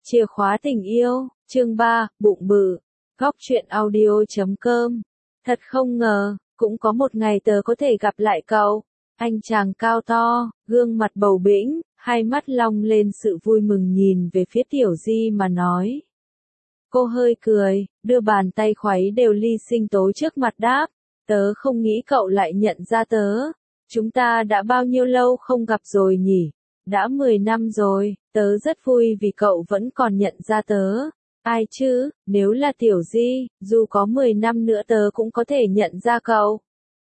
Chìa khóa tình yêu, chương 3, bụng bự. Góc truyện audio.com. Thật không ngờ, cũng có một ngày tớ có thể gặp lại cậu. Anh chàng cao to, gương mặt bầu bĩnh, hai mắt long lên sự vui mừng nhìn về phía Tiểu Di mà nói. Cô hơi cười, đưa bàn tay khuấy đều ly sinh tố trước mặt đáp. Tớ không nghĩ cậu lại nhận ra tớ. Chúng ta đã bao nhiêu lâu không gặp rồi nhỉ? Đã 10 năm rồi, tớ rất vui vì cậu vẫn còn nhận ra tớ. Ai chứ, nếu là Tiểu Di, dù có 10 năm nữa tớ cũng có thể nhận ra cậu.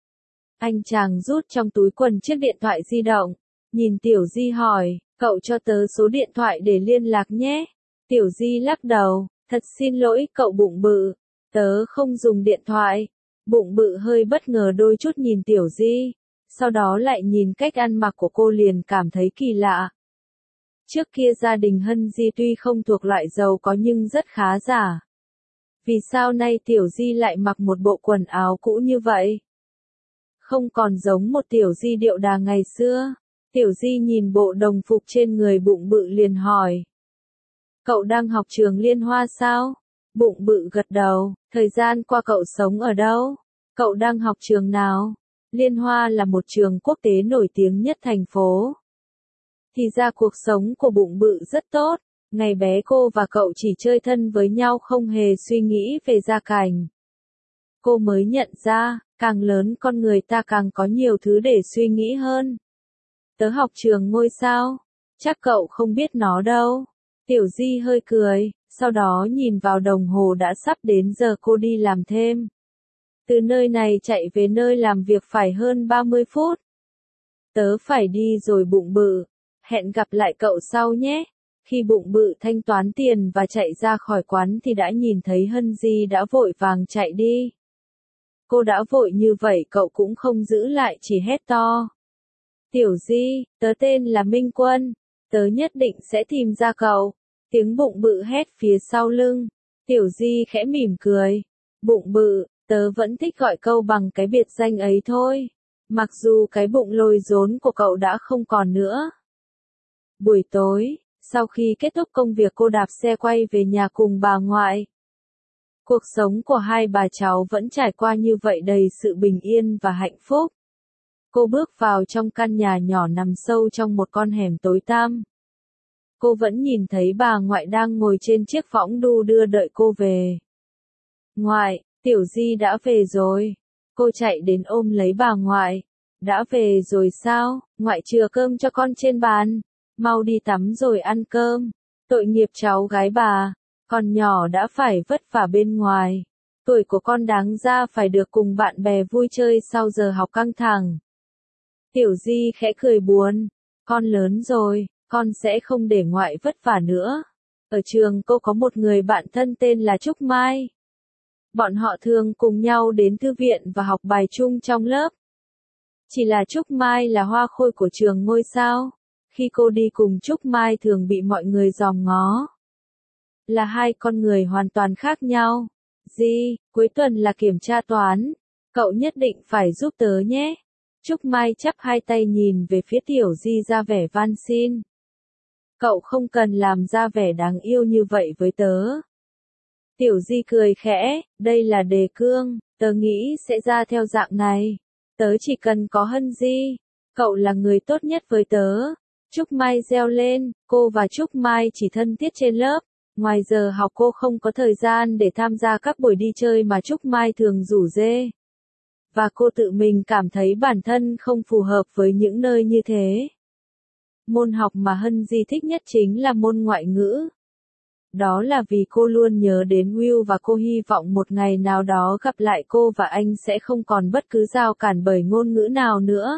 Anh chàng rút trong túi quần chiếc điện thoại di động, nhìn Tiểu Di hỏi, cậu cho tớ số điện thoại để liên lạc nhé. Tiểu Di lắc đầu, thật xin lỗi cậu bụng bự, tớ không dùng điện thoại. Bụng bự hơi bất ngờ đôi chút nhìn Tiểu Di. Sau đó lại nhìn cách ăn mặc của cô liền cảm thấy kỳ lạ. Trước kia gia đình Hân Di tuy không thuộc loại giàu có nhưng rất khá giả. Vì sao nay Tiểu Di lại mặc một bộ quần áo cũ như vậy? Không còn giống một Tiểu Di điệu đà ngày xưa. Tiểu Di nhìn bộ đồng phục trên người bụng bự liền hỏi. Cậu đang học trường Liên Hoa sao? Bụng bự gật đầu, thời gian qua cậu sống ở đâu? Cậu đang học trường nào? Liên Hoa là một trường quốc tế nổi tiếng nhất thành phố. Thì ra cuộc sống của bụng bự rất tốt, ngày bé cô và cậu chỉ chơi thân với nhau không hề suy nghĩ về gia cảnh. Cô mới nhận ra, càng lớn con người ta càng có nhiều thứ để suy nghĩ hơn. Tớ học trường ngôi sao, chắc cậu không biết nó đâu. Tiểu Di hơi cười, sau đó nhìn vào đồng hồ đã sắp đến giờ cô đi làm thêm. Từ nơi này chạy về nơi làm việc phải hơn 30 phút. Tớ phải đi rồi bụng bự. Hẹn gặp lại cậu sau nhé. Khi bụng bự thanh toán tiền và chạy ra khỏi quán thì đã nhìn thấy Hân Di đã vội vàng chạy đi. Cô đã vội như vậy cậu cũng không giữ lại chỉ hét to. Tiểu Di, tớ tên là Minh Quân. Tớ nhất định sẽ tìm ra cậu. Tiếng bụng bự hét phía sau lưng. Tiểu Di khẽ mỉm cười. Bụng bự. Tớ vẫn thích gọi câu bằng cái biệt danh ấy thôi. Mặc dù cái bụng lồi rốn của cậu đã không còn nữa. Buổi tối, sau khi kết thúc công việc cô đạp xe quay về nhà cùng bà ngoại. Cuộc sống của hai bà cháu vẫn trải qua như vậy đầy sự bình yên và hạnh phúc. Cô bước vào trong căn nhà nhỏ nằm sâu trong một con hẻm tối tăm. Cô vẫn nhìn thấy bà ngoại đang ngồi trên chiếc võng đu đưa đợi cô về. Ngoại, Tiểu Di đã về rồi. Cô chạy đến ôm lấy bà ngoại. Đã về rồi sao? Ngoại chừa cơm cho con trên bàn. Mau đi tắm rồi ăn cơm. Tội nghiệp cháu gái bà. Con nhỏ đã phải vất vả bên ngoài. Tuổi của con đáng ra phải được cùng bạn bè vui chơi sau giờ học căng thẳng. Tiểu Di khẽ cười buồn. Con lớn rồi, con sẽ không để ngoại vất vả nữa. Ở trường cô có một người bạn thân tên là Trúc Mai. Bọn họ thường cùng nhau đến thư viện và học bài chung trong lớp. Chỉ là Trúc Mai là hoa khôi của trường ngôi sao. Khi cô đi cùng Trúc Mai thường bị mọi người dòm ngó. Là hai con người hoàn toàn khác nhau. Di, cuối tuần là kiểm tra toán. Cậu nhất định phải giúp tớ nhé. Trúc Mai chắp hai tay nhìn về phía Tiểu Di ra vẻ van xin. Cậu không cần làm ra vẻ đáng yêu như vậy với tớ. Tiểu Di cười khẽ, đây là đề cương, tớ nghĩ sẽ ra theo dạng này. Tớ chỉ cần có Hân Di, cậu là người tốt nhất với tớ. Trúc Mai reo lên, cô và Trúc Mai chỉ thân thiết trên lớp. Ngoài giờ học cô không có thời gian để tham gia các buổi đi chơi mà Trúc Mai thường rủ rê. Và cô tự mình cảm thấy bản thân không phù hợp với những nơi như thế. Môn học mà Hân Di thích nhất chính là môn ngoại ngữ. Đó là vì cô luôn nhớ đến Will và cô hy vọng một ngày nào đó gặp lại cô và anh sẽ không còn bất cứ rào cản bởi ngôn ngữ nào nữa.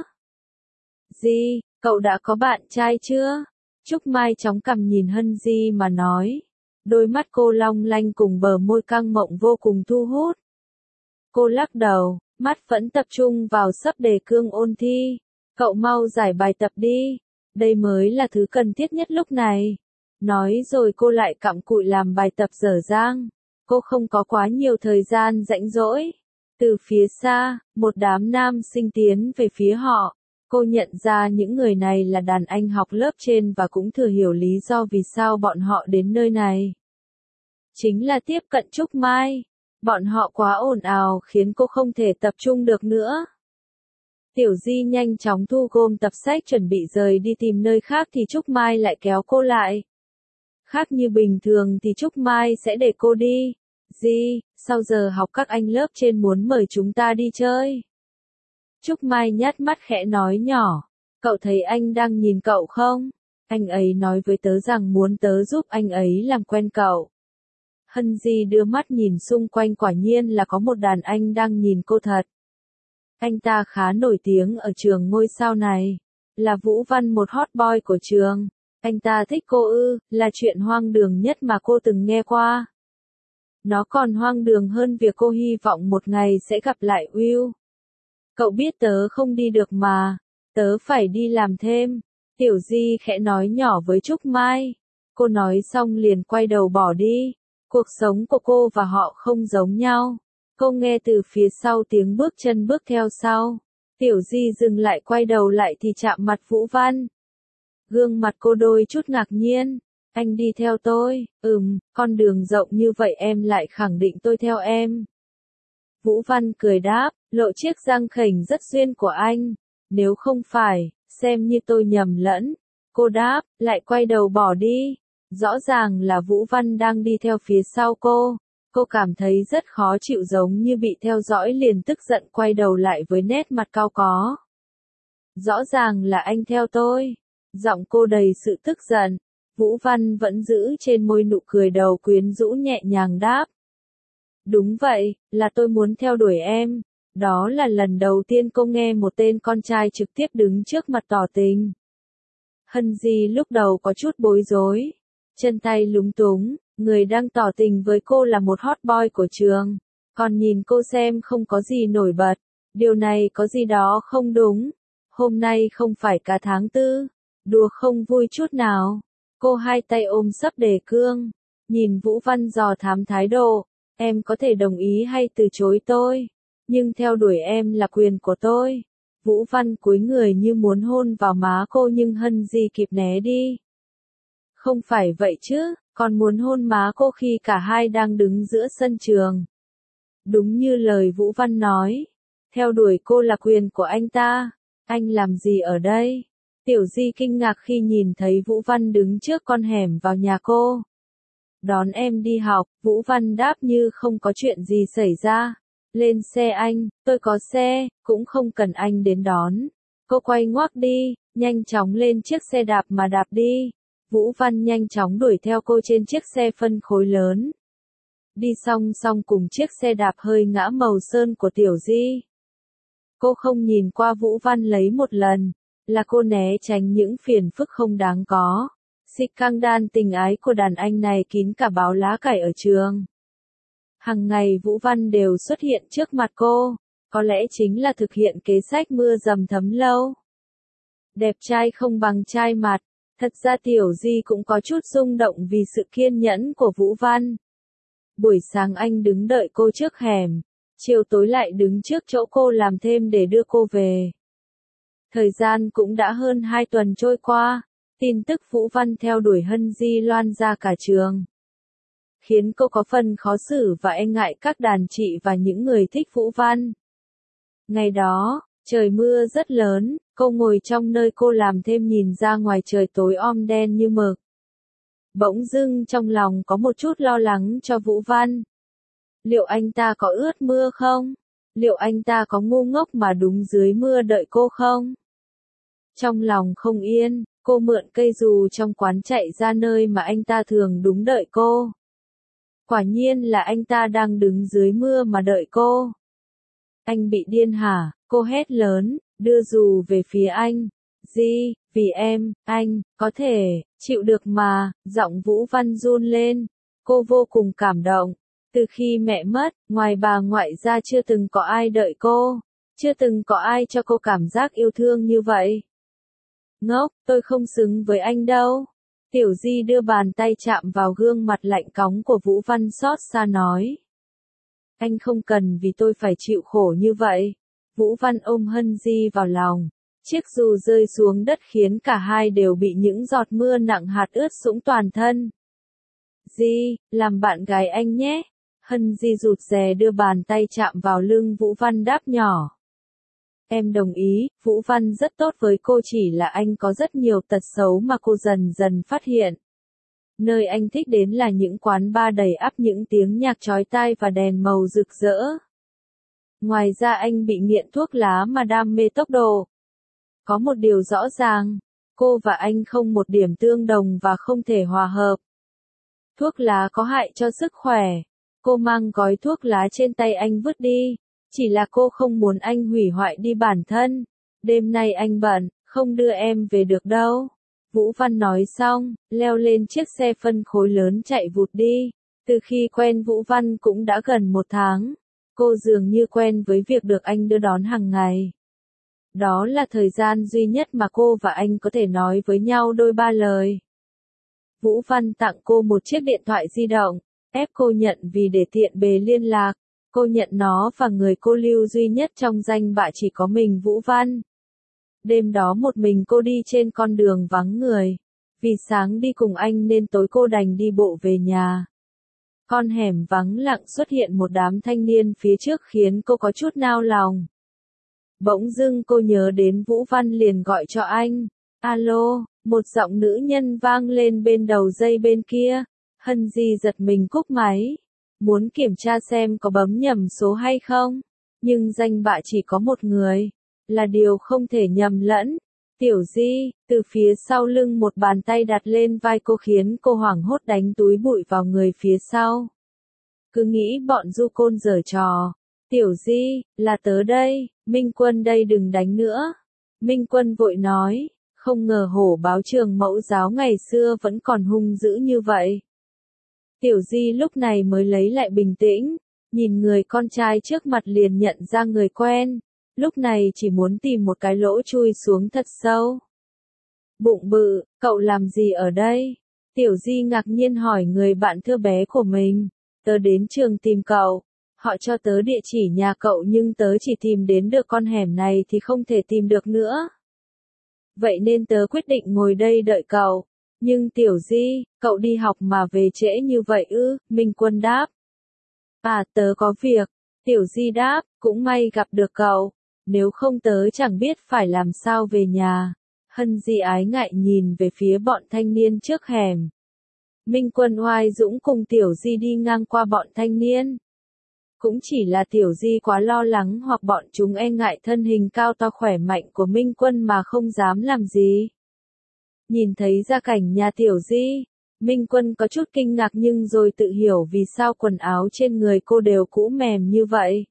Di, cậu đã có bạn trai chưa? Trúc Mai chóng cằm nhìn Hân Di mà nói. Đôi mắt cô long lanh cùng bờ môi căng mọng vô cùng thu hút. Cô lắc đầu, mắt vẫn tập trung vào sấp đề cương ôn thi. Cậu mau giải bài tập đi. Đây mới là thứ cần thiết nhất lúc này. Nói rồi cô lại cặm cụi làm bài tập dở dang. Cô không có quá nhiều thời gian rảnh rỗi. Từ phía xa, một đám nam sinh tiến về phía họ. Cô nhận ra những người này là đàn anh học lớp trên và cũng thừa hiểu lý do vì sao bọn họ đến nơi này. Chính là tiếp cận Trúc Mai. Bọn họ quá ồn ào khiến cô không thể tập trung được nữa. Tiểu Di nhanh chóng thu gom tập sách chuẩn bị rời đi tìm nơi khác thì Trúc Mai lại kéo cô lại. Khác như bình thường thì Trúc Mai sẽ để cô đi. Di, sau giờ học các anh lớp trên muốn mời chúng ta đi chơi. Trúc Mai nhát mắt khẽ nói nhỏ. Cậu thấy anh đang nhìn cậu không? Anh ấy nói với tớ rằng muốn tớ giúp anh ấy làm quen cậu. Hân Di đưa mắt nhìn xung quanh, quả nhiên là có một đàn anh đang nhìn cô thật. Anh ta khá nổi tiếng ở trường ngôi sao này. Là Vũ Văn, một hot boy của trường. Anh ta thích cô ư, là chuyện hoang đường nhất mà cô từng nghe qua. Nó còn hoang đường hơn việc cô hy vọng một ngày sẽ gặp lại Will. Cậu biết tớ không đi được mà. Tớ phải đi làm thêm. Tiểu Di khẽ nói nhỏ với Trúc Mai. Cô nói xong liền quay đầu bỏ đi. Cuộc sống của cô và họ không giống nhau. Cô nghe từ phía sau tiếng bước chân bước theo sau. Tiểu Di dừng lại, quay đầu lại thì chạm mặt Vũ Văn. Gương mặt cô đôi chút ngạc nhiên. Anh đi theo tôi? Con đường rộng như vậy em lại khẳng định tôi theo em. Vũ Văn cười đáp, lộ chiếc răng khểnh rất duyên của anh. Nếu không phải, xem như tôi nhầm lẫn. Cô đáp, lại quay đầu bỏ đi. Rõ ràng là Vũ Văn đang đi theo phía sau cô. Cô cảm thấy rất khó chịu, giống như bị theo dõi, liền tức giận quay đầu lại với nét mặt cau có. Rõ ràng là anh theo tôi. Giọng cô đầy sự tức giận. Vũ Văn vẫn giữ trên môi nụ cười đầu quyến rũ, nhẹ nhàng đáp. Đúng vậy, là tôi muốn theo đuổi em. Đó là lần đầu tiên cô nghe một tên con trai trực tiếp đứng trước mặt tỏ tình. Hân Di lúc đầu có chút bối rối. Chân tay lúng túng, người đang tỏ tình với cô là một hot boy của trường. Còn nhìn cô xem không có gì nổi bật. Điều này có gì đó không đúng. Hôm nay không phải cả tháng 4. Đùa không vui chút nào. Cô hai tay ôm sấp đề cương. Nhìn Vũ Văn dò thám thái độ. Em có thể đồng ý hay từ chối tôi. Nhưng theo đuổi em là quyền của tôi. Vũ Văn cúi người như muốn hôn vào má cô, nhưng Hân Di kịp né đi. Không phải vậy chứ, còn muốn hôn má cô khi cả hai đang đứng giữa sân trường. Đúng như lời Vũ Văn nói. Theo đuổi cô là quyền của anh ta. Anh làm gì ở đây? Tiểu Di kinh ngạc khi nhìn thấy Vũ Văn đứng trước con hẻm vào nhà cô. Đón em đi học, Vũ Văn đáp như không có chuyện gì xảy ra. Lên xe anh, tôi có xe, cũng không cần anh đến đón. Cô quay ngoắt đi, nhanh chóng lên chiếc xe đạp mà đạp đi. Vũ Văn nhanh chóng đuổi theo cô trên chiếc xe phân khối lớn. Đi song song cùng chiếc xe đạp hơi ngã màu sơn của Tiểu Di. Cô không nhìn qua Vũ Văn lấy một lần, là cô né tránh những phiền phức không đáng có. Scandal tình ái của đàn anh này kín cả báo lá cải ở trường. Hằng ngày Vũ Văn đều xuất hiện trước mặt cô, có lẽ chính là thực hiện kế sách mưa dầm thấm lâu. Đẹp trai không bằng trai mặt, thật ra Tiểu Di cũng có chút rung động vì sự kiên nhẫn của Vũ Văn. Buổi sáng anh đứng đợi cô trước hẻm, chiều tối lại đứng trước chỗ cô làm thêm để đưa cô về. Thời gian cũng đã hơn 2 tuần trôi qua, tin tức Vũ Văn theo đuổi Hân Di loan ra cả trường. Khiến cô có phần khó xử và e ngại các đàn chị và những người thích Vũ Văn. Ngày đó, trời mưa rất lớn, cô ngồi trong nơi cô làm thêm nhìn ra ngoài trời tối om đen như mực. Bỗng dưng trong lòng có một chút lo lắng cho Vũ Văn. Liệu anh ta có ướt mưa không? Liệu anh ta có ngu ngốc mà đúng dưới mưa đợi cô không? Trong lòng không yên, cô mượn cây dù trong quán chạy ra nơi mà anh ta thường đúng đợi cô. Quả nhiên là anh ta đang đứng dưới mưa mà đợi cô. Anh bị điên hả? Cô hét lớn, đưa dù về phía anh. Di, vì em, anh, có thể, chịu được mà, giọng Vũ Văn run lên. Cô vô cùng cảm động. Từ khi mẹ mất, ngoài bà ngoại ra chưa từng có ai đợi cô. Chưa từng có ai cho cô cảm giác yêu thương như vậy. Ngốc, tôi không xứng với anh đâu. Tiểu Di đưa bàn tay chạm vào gương mặt lạnh cóng của Vũ Văn, xót xa nói. Anh không cần vì tôi phải chịu khổ như vậy. Vũ Văn ôm Hân Di vào lòng. Chiếc dù rơi xuống đất khiến cả hai đều bị những giọt mưa nặng hạt ướt sũng toàn thân. Di, làm bạn gái anh nhé. Hân Di rụt rè đưa bàn tay chạm vào lưng Vũ Văn đáp nhỏ. Em đồng ý, Vũ Văn rất tốt với cô, chỉ là anh có rất nhiều tật xấu mà cô dần dần phát hiện. Nơi anh thích đến là những quán bar đầy ắp những tiếng nhạc chói tai và đèn màu rực rỡ. Ngoài ra anh bị nghiện thuốc lá mà đam mê tốc độ. Có một điều rõ ràng, cô và anh không một điểm tương đồng và không thể hòa hợp. Thuốc lá có hại cho sức khỏe. Cô mang gói thuốc lá trên tay anh vứt đi. Chỉ là cô không muốn anh hủy hoại đi bản thân. Đêm nay anh bận, không đưa em về được đâu. Vũ Văn nói xong, leo lên chiếc xe phân khối lớn chạy vụt đi. Từ khi quen Vũ Văn cũng đã gần 1 tháng. Cô dường như quen với việc được anh đưa đón hàng ngày. Đó là thời gian duy nhất mà cô và anh có thể nói với nhau đôi ba lời. Vũ Văn tặng cô một chiếc điện thoại di động, ép cô nhận vì để tiện bề liên lạc. Cô nhận nó và người cô lưu duy nhất trong danh bạ chỉ có mình Vũ Văn. Đêm đó một mình cô đi trên con đường vắng người. Vì sáng đi cùng anh nên tối cô đành đi bộ về nhà. Con hẻm vắng lặng xuất hiện một đám thanh niên phía trước khiến cô có chút nao lòng. Bỗng dưng cô nhớ đến Vũ Văn liền gọi cho anh. Alo, một giọng nữ nhân vang lên bên đầu dây bên kia. Hân Di giật mình cúp máy. Muốn kiểm tra xem có bấm nhầm số hay không. Nhưng danh bạ chỉ có một người. Là điều không thể nhầm lẫn. Tiểu Di, từ phía sau lưng một bàn tay đặt lên vai cô khiến cô hoảng hốt đánh túi bụi vào người phía sau. Cứ nghĩ bọn du côn giở trò. Tiểu Di, là tớ đây, Minh Quân đây, đừng đánh nữa. Minh Quân vội nói, không ngờ hổ báo trường mẫu giáo ngày xưa vẫn còn hung dữ như vậy. Tiểu Di lúc này mới lấy lại bình tĩnh, nhìn người con trai trước mặt liền nhận ra người quen, lúc này chỉ muốn tìm một cái lỗ chui xuống thật sâu. Bụng bự, cậu làm gì ở đây? Tiểu Di ngạc nhiên hỏi người bạn thơ bé của mình. Tớ đến trường tìm cậu. Họ cho tớ địa chỉ nhà cậu nhưng tớ chỉ tìm đến được con hẻm này thì không thể tìm được nữa. Vậy nên tớ quyết định ngồi đây đợi cậu. Nhưng Tiểu Di, cậu đi học mà về trễ như vậy ư? Minh Quân đáp. À, tớ có việc. Tiểu Di đáp, cũng may gặp được cậu. Nếu không tớ chẳng biết phải làm sao về nhà. Hân Di ái ngại nhìn về phía bọn thanh niên trước hẻm. Minh Quân oai dũng cùng Tiểu Di đi ngang qua bọn thanh niên. Cũng chỉ là Tiểu Di quá lo lắng hoặc bọn chúng e ngại thân hình cao to khỏe mạnh của Minh Quân mà không dám làm gì. Nhìn thấy gia cảnh nhà Tiểu Di, Minh Quân có chút kinh ngạc nhưng rồi tự hiểu vì sao quần áo trên người cô đều cũ mềm như vậy.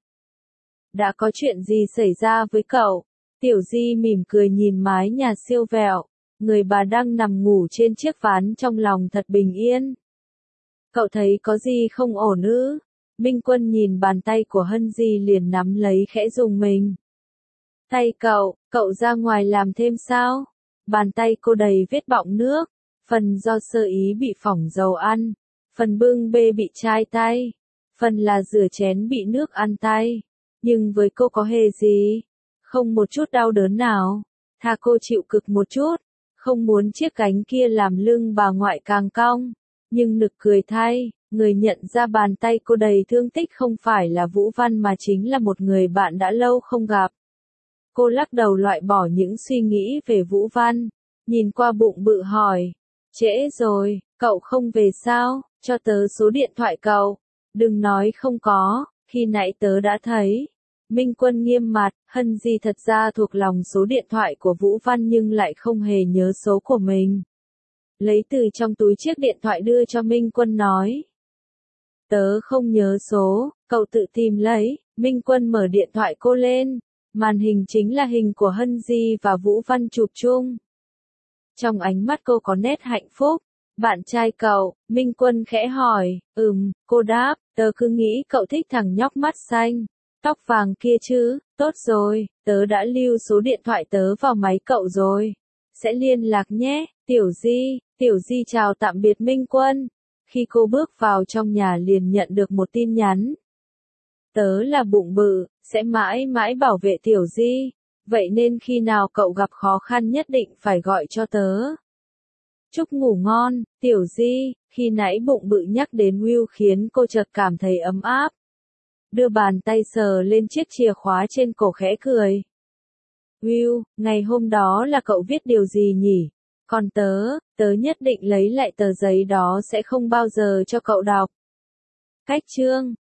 Đã có chuyện gì xảy ra với cậu? Tiểu Di mỉm cười nhìn mái nhà siêu vẹo, người bà đang nằm ngủ trên chiếc ván trong lòng thật bình yên. Cậu thấy có gì không ổn ư? Minh Quân nhìn bàn tay của Hân Di liền nắm lấy khẽ rùng mình. Tay cậu ra ngoài làm thêm sao? Bàn tay cô đầy vết bọng nước, phần do sơ ý bị phỏng dầu ăn, phần bưng bê bị chai tay, phần là rửa chén bị nước ăn tay. Nhưng với cô có hề gì? Không một chút đau đớn nào. Thà cô chịu cực một chút, không muốn chiếc cánh kia làm lưng bà ngoại càng cong. Nhưng nực cười thay, người nhận ra bàn tay cô đầy thương tích không phải là Vũ Văn mà chính là một người bạn đã lâu không gặp. Cô lắc đầu loại bỏ những suy nghĩ về Vũ Văn, nhìn qua bụng bự hỏi. Trễ rồi, cậu không về sao? Cho tớ số điện thoại cậu. Đừng nói không có, khi nãy tớ đã thấy. Minh Quân nghiêm mặt, Hân Di thật ra thuộc lòng số điện thoại của Vũ Văn nhưng lại không hề nhớ số của mình. Lấy từ trong túi chiếc điện thoại đưa cho Minh Quân nói. Tớ không nhớ số, cậu tự tìm lấy. Minh Quân mở điện thoại cô lên. Màn hình chính là hình của Hân Di và Vũ Văn chụp chung. Trong ánh mắt cô có nét hạnh phúc. Bạn trai cậu, Minh Quân khẽ hỏi. Cô đáp, tớ cứ nghĩ cậu thích thằng nhóc mắt xanh, tóc vàng kia chứ. Tốt rồi, tớ đã lưu số điện thoại tớ vào máy cậu rồi. Sẽ liên lạc nhé. Tiểu Di chào tạm biệt Minh Quân. Khi cô bước vào trong nhà liền nhận được một tin nhắn. Tớ là bụng bự, sẽ mãi mãi bảo vệ Tiểu Di. Vậy nên khi nào cậu gặp khó khăn nhất định phải gọi cho tớ. Chúc ngủ ngon, Tiểu Di. Khi nãy bụng bự nhắc đến Will khiến cô chợt cảm thấy ấm áp. Đưa bàn tay sờ lên chiếc chìa khóa trên cổ khẽ cười. Will, ngày hôm đó là cậu viết điều gì nhỉ? Còn tớ nhất định lấy lại tờ giấy đó sẽ không bao giờ cho cậu đọc. Cách chương